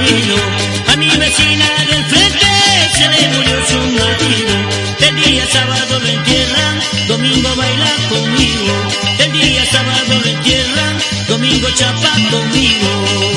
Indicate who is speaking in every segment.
Speaker 1: marido. A mi vecina del frente se le murió su marido. El día sábado lo entierran, domingo baila conmigo. El día sábado lo entierran, domingo chapa conmigo.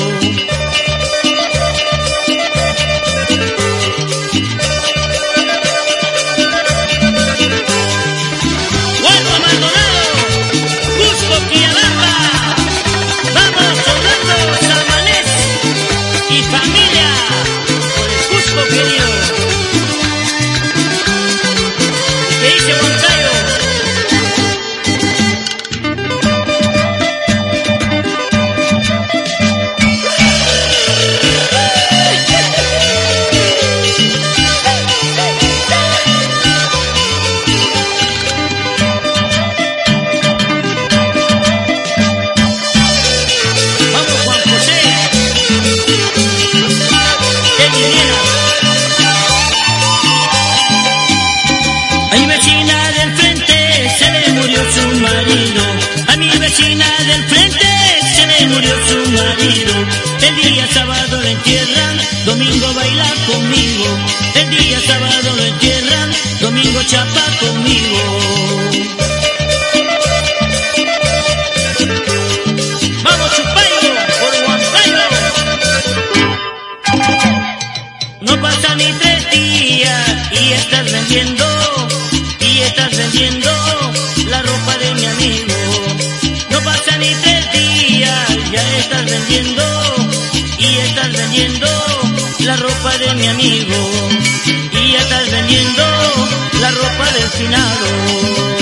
Speaker 1: El día sábado lo entierran, domingo baila conmigo. El día sábado lo entierran, domingo chapa conmigo. Vamos Chupaigo, por Huancayo. No pasan ni 3 días y estás vendiendo la ropa de mi amigo. No pasan ni 3 días, ya estás vendiendo la ropa de mi amigo, y ya estás vendiendo la ropa del finado.